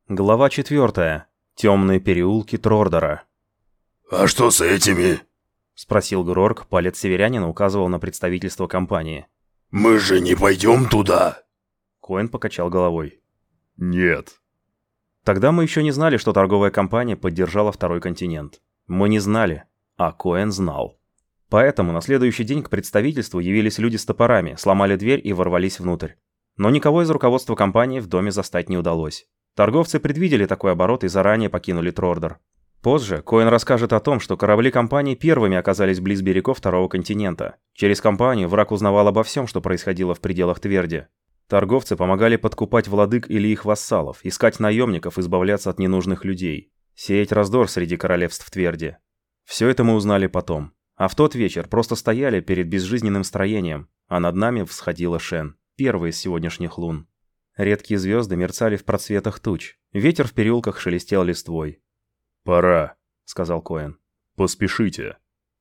Глава 4. Темные переулки Трордора. «А что с этими?» — спросил Грорк, палец северянина указывал на представительство компании. «Мы же не пойдем туда!» Коэн покачал головой. «Нет». Тогда мы еще не знали, что торговая компания поддержала Второй континент. Мы не знали, а Коэн знал. Поэтому на следующий день к представительству явились люди с топорами, сломали дверь и ворвались внутрь. Но никого из руководства компании в доме застать не удалось. Торговцы предвидели такой оборот и заранее покинули Трордор. Позже Коэн расскажет о том, что корабли компании первыми оказались близ берегов Второго континента. Через компанию враг узнавал обо всем, что происходило в пределах Тверди. Торговцы помогали подкупать владык или их вассалов, искать наемников, избавляться от ненужных людей, сеять раздор среди королевств Тверди. Все это мы узнали потом. А в тот вечер просто стояли перед безжизненным строением, а над нами всходила Шен, первая из сегодняшних лун. Редкие звезды мерцали в просветах туч. Ветер в переулках шелестел листвой. «Пора», — сказал Коэн. «Поспешите».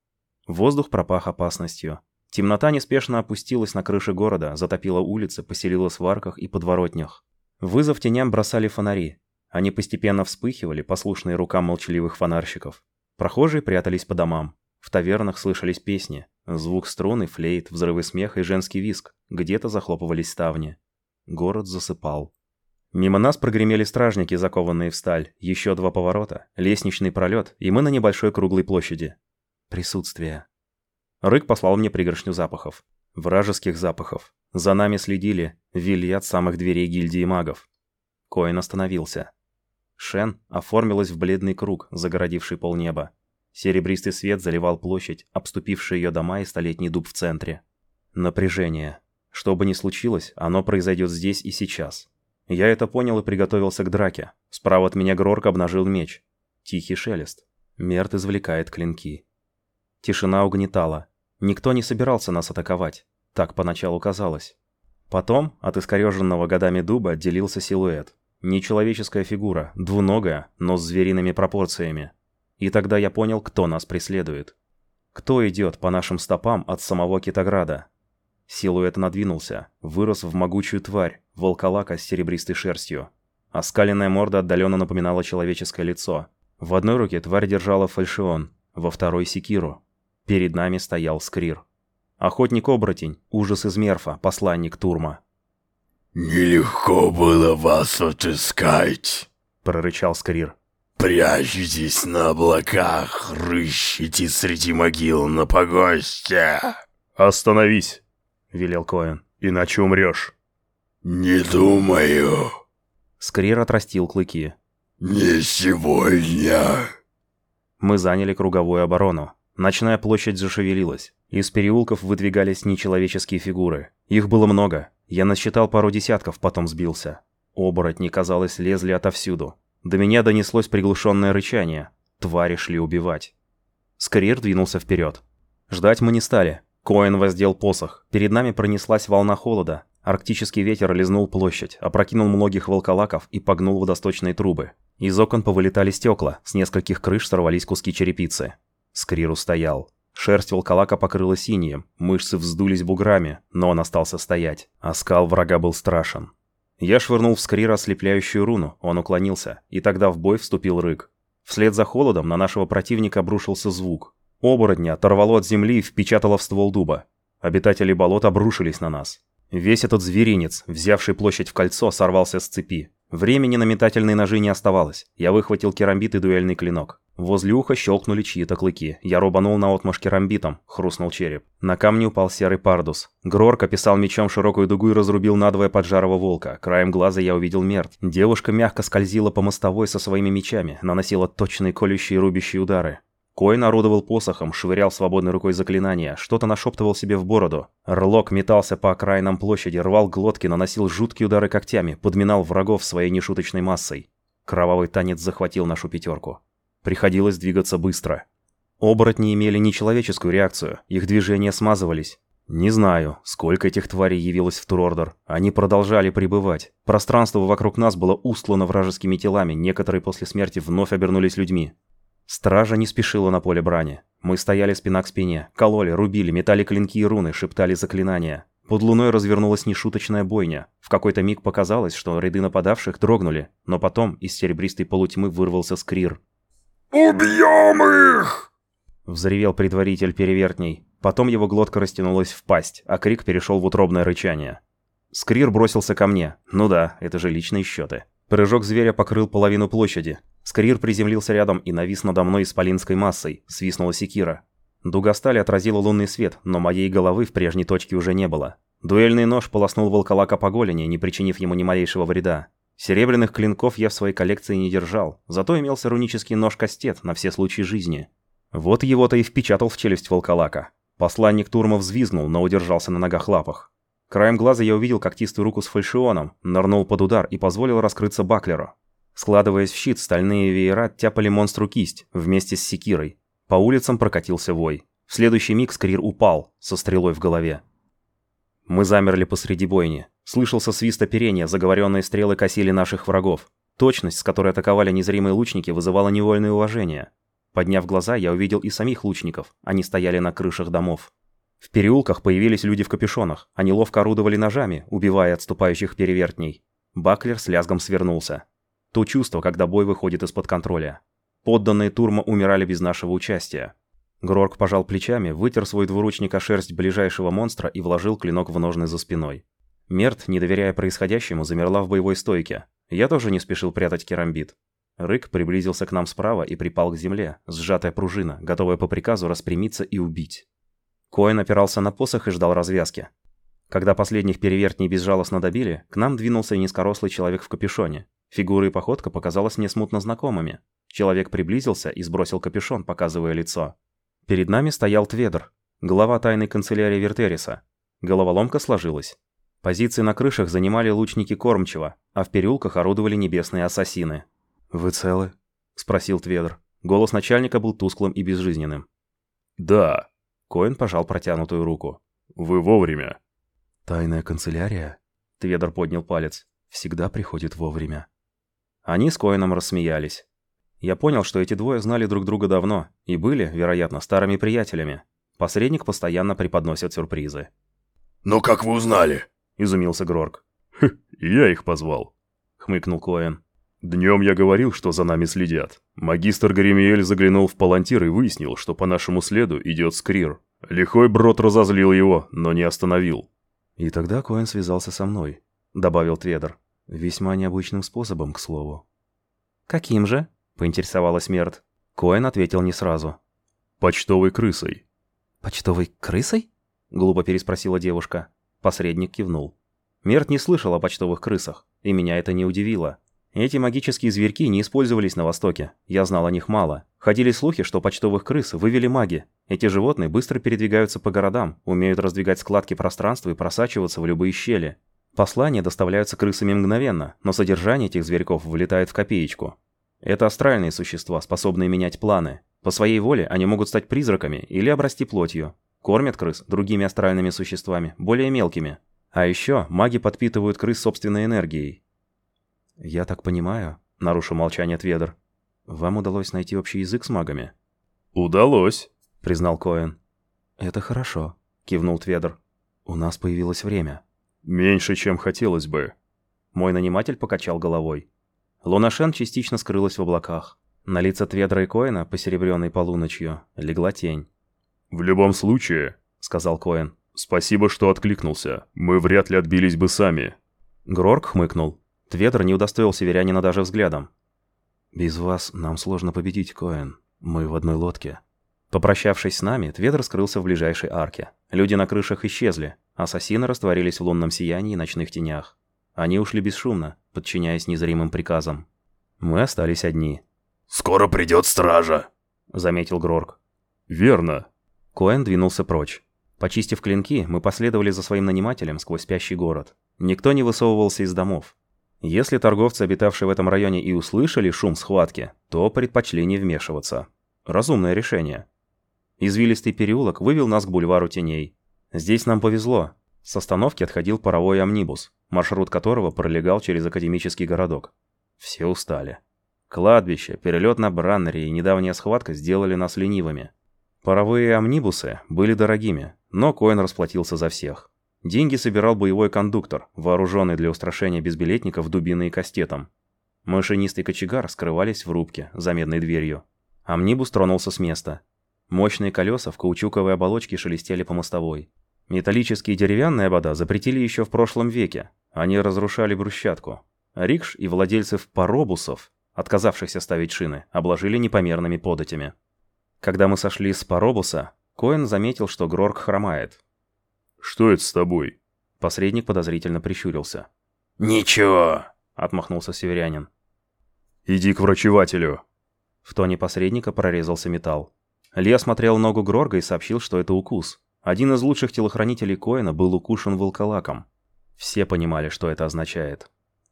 Воздух пропах опасностью. Темнота неспешно опустилась на крыши города, затопила улицы, поселилась в арках и подворотнях. Вызов теням бросали фонари. Они постепенно вспыхивали, послушные рукам молчаливых фонарщиков. Прохожие прятались по домам. В тавернах слышались песни. Звук струн и флейт, взрывы смеха и женский визг. Где-то захлопывались ставни. Город засыпал. Мимо нас прогремели стражники, закованные в сталь. Еще 2 поворота, лестничный пролет, и мы на небольшой круглой площади. Присутствие. Рык послал мне пригоршню запахов. Вражеских запахов. За нами следили, вели от самых дверей гильдии магов. Коэн остановился. Шен оформилась в бледный круг, загородивший полнеба. Серебристый свет заливал площадь, обступившие ее дома и столетний дуб в центре. Напряжение. Что бы ни случилось, оно произойдет здесь и сейчас. Я это понял и приготовился к драке. Справа от меня Грорк обнажил меч. Тихий шелест. Мерт извлекает клинки. Тишина угнетала. Никто не собирался нас атаковать. Так поначалу казалось. Потом от искореженного годами дуба отделился силуэт. Нечеловеческая фигура, двуногая, но с звериными пропорциями. И тогда я понял, кто нас преследует. Кто идет по нашим стопам от самого Китаграда. Силуэт надвинулся, вырос в могучую тварь, волколака с серебристой шерстью. Оскаленная морда отдаленно напоминала человеческое лицо. В одной руке тварь держала фальшион, во второй — секиру. Перед нами стоял Скрир. Охотник-оборотень, ужас из Мерфа, посланник Турма. «Нелегко было вас отыскать», — прорычал Скрир. «Прячетесь на облаках, рыщите среди могил на погосте». «Остановись», — велел Коэн, — «иначе умрешь». «Не думаю». Скрир отрастил клыки. «Не сегодня». Мы заняли круговую оборону. Ночная площадь зашевелилась. Из переулков выдвигались нечеловеческие фигуры. Их было много. Я насчитал пару десятков, потом сбился. Оборотни, казалось, лезли отовсюду. До меня донеслось приглушенное рычание. Твари шли убивать. Скрир двинулся вперед. Ждать мы не стали. Коэн воздел посох. Перед нами пронеслась волна холода. Арктический ветер лизнул площадь, опрокинул многих волколаков и погнул водосточные трубы. Из окон повылетали стекла, с нескольких крыш сорвались куски черепицы. Скрир устоял. Шерсть волколака покрылась синим, мышцы вздулись буграми, но он остался стоять. Оскал врага был страшен. Я швырнул в Скрира ослепляющую руну, он уклонился, и тогда в бой вступил Рык. Вслед за холодом на нашего противника обрушился звук. Оборотня оторвало от земли и впечатало в ствол дуба. Обитатели болот обрушились на нас. Весь этот зверинец, взявший площадь в кольцо, сорвался с цепи. Времени на метательные ножи не оставалось. Я выхватил керамбит и дуэльный клинок. Возле уха щелкнули чьи-то клыки. Я рубанул наотмашь керамбитом, хрустнул череп. На камне упал серый пардус. Грорк описал мечом широкую дугу и разрубил надвое поджарого волка. Краем глаза я увидел Мерт. Девушка мягко скользила по мостовой со своими мечами, наносила точные колющие и рубящие удары. Коэн орудовал посохом, швырял свободной рукой заклинания, что-то нашептывал себе в бороду. Рлок метался по окраинам площади, рвал глотки, наносил жуткие удары когтями, подминал врагов своей нешуточной массой. Кровавый танец захватил нашу пятерку. Приходилось двигаться быстро. Оборотни имели нечеловеческую реакцию, их движения смазывались. Не знаю, сколько этих тварей явилось в Трордор. Они продолжали прибывать. Пространство вокруг нас было устлано вражескими телами, некоторые после смерти вновь обернулись людьми. Стража не спешила на поле брани. Мы стояли спина к спине, кололи, рубили, метали клинки и руны, шептали заклинания. Под луной развернулась нешуточная бойня. В какой-то миг показалось, что ряды нападавших дрогнули, но потом из серебристой полутьмы вырвался Скрир. «Убьем их!» — взревел предваритель перевертней. Потом его глотка растянулась в пасть, а крик перешел в утробное рычание. Скрир бросился ко мне. Ну да, это же личные счеты. Прыжок зверя покрыл половину площади. Скрир приземлился рядом и навис надо мной исполинской массой. Свистнула секира. Дуга стали отразила лунный свет, но моей головы в прежней точке уже не было. Дуэльный нож полоснул волколака по голени, не причинив ему ни малейшего вреда. Серебряных клинков я в своей коллекции не держал, зато имелся рунический нож-кастет на все случаи жизни. Вот его-то и впечатал в челюсть волколака. Посланник Турма взвизгнул, но удержался на ногах-лапах. Краем глаза я увидел когтистую руку с фальшионом, нырнул под удар и позволил раскрыться Баклеру. Складываясь в щит, стальные веера тяпали монстру кисть вместе с секирой. По улицам прокатился вой. В следующий миг Скрир упал, со стрелой в голове. Мы замерли посреди бойни. Слышался свист оперения, заговоренные стрелы косили наших врагов. Точность, с которой атаковали незримые лучники, вызывала невольное уважение. Подняв глаза, я увидел и самих лучников. Они стояли на крышах домов. В переулках появились люди в капюшонах. Они ловко орудовали ножами, убивая отступающих перевертней. Баклер с лязгом свернулся. То чувство, когда бой выходит из-под контроля. Подданные Турма умирали без нашего участия. Грорк пожал плечами, вытер свой двуручник о шерсть ближайшего монстра и вложил клинок в ножны за спиной. Мерт, не доверяя происходящему, замерла в боевой стойке. Я тоже не спешил прятать керамбит. Рык приблизился к нам справа и припал к земле, сжатая пружина, готовая по приказу распрямиться и убить. Коэн опирался на посох и ждал развязки. Когда последних перевертней безжалостно добили, к нам двинулся низкорослый человек в капюшоне. Фигура и походка показалась мне смутно знакомыми. Человек приблизился и сбросил капюшон, показывая лицо. Перед нами стоял Тведр, глава тайной канцелярии Вертериса. Головоломка сложилась. Позиции на крышах занимали лучники Кормчего, а в переулках орудовали небесные ассасины. «Вы целы?» — спросил Тведр. Голос начальника был тусклым и безжизненным. «Да». Коэн пожал протянутую руку. «Вы вовремя». «Тайная канцелярия?» — Тведр поднял палец. «Всегда приходит вовремя». Они с Коэном рассмеялись. Я понял, что эти двое знали друг друга давно и были, вероятно, старыми приятелями. Посредник постоянно преподносит сюрпризы. «Но как вы узнали?» — изумился Грорк. «Я их позвал», — хмыкнул Коэн. «Днем я говорил, что за нами следят. Магистр Гаремиэль заглянул в палантир и выяснил, что по нашему следу идет Скрир. Лихой брод разозлил его, но не остановил». «И тогда Коэн связался со мной», — добавил Тведр. «Весьма необычным способом, к слову». «Каким же?» — поинтересовалась Мерт. Коэн ответил не сразу. «Почтовой крысой». «Почтовой крысой?» — глупо переспросила девушка. Посредник кивнул. Мерт не слышал о почтовых крысах, и меня это не удивило. Эти магические зверьки не использовались на Востоке, я знал о них мало. Ходили слухи, что почтовых крыс вывели маги. Эти животные быстро передвигаются по городам, умеют раздвигать складки пространства и просачиваться в любые щели. Послания доставляются крысами мгновенно, но содержание этих зверьков вылетает в копеечку. Это астральные существа, способные менять планы. По своей воле они могут стать призраками или обрасти плотью. Кормят крыс другими астральными существами, более мелкими. А еще маги подпитывают крыс собственной энергией. «Я так понимаю», — нарушил молчание Тведр, — «вам удалось найти общий язык с магами?» «Удалось», — признал Коэн. «Это хорошо», — кивнул Тведр. «У нас появилось время». «Меньше, чем хотелось бы». Мой наниматель покачал головой. Лунашен частично скрылась в облаках. На лица Тведра и Коэна, посеребренной полуночью, легла тень. «В любом случае», — сказал Коэн, — «спасибо, что откликнулся. Мы вряд ли отбились бы сами». Грорк хмыкнул. Тведр не удостоил северянина даже взглядом. «Без вас нам сложно победить, Коэн. Мы в одной лодке». Попрощавшись с нами, Тведр скрылся в ближайшей арке. Люди на крышах исчезли. Ассасины растворились в лунном сиянии и ночных тенях. Они ушли бесшумно, подчиняясь незримым приказам. Мы остались одни. «Скоро придет стража», — заметил Грорк. «Верно». Коэн двинулся прочь. Почистив клинки, мы последовали за своим нанимателем сквозь спящий город. Никто не высовывался из домов. Если торговцы, обитавшие в этом районе, и услышали шум схватки, то предпочли не вмешиваться. Разумное решение. Извилистый переулок вывел нас к бульвару теней. Здесь нам повезло. С остановки отходил паровой амнибус, маршрут которого пролегал через академический городок. Все устали. Кладбище, перелет на Браннере и недавняя схватка сделали нас ленивыми. Паровые амнибусы были дорогими, но Коэн расплатился за всех. Деньги собирал боевой кондуктор, вооруженный для устрашения безбилетников дубиной и кастетом. Машинист и кочегар скрывались в рубке за медной дверью. Амнибус тронулся с места. Мощные колеса в каучуковой оболочке шелестели по мостовой. Металлические и деревянные обода запретили еще в прошлом веке. Они разрушали брусчатку. Рикш и владельцев паробусов, отказавшихся ставить шины, обложили непомерными податями. Когда мы сошли с паробуса, Коэн заметил, что Грорк хромает. «Что это с тобой?» Посредник подозрительно прищурился. «Ничего», — отмахнулся северянин. «Иди к врачевателю». В тоне посредника прорезался металл. Ли осмотрел ногу Грорга и сообщил, что это укус. Один из лучших телохранителей Коэна был укушен волколаком. Все понимали, что это означает.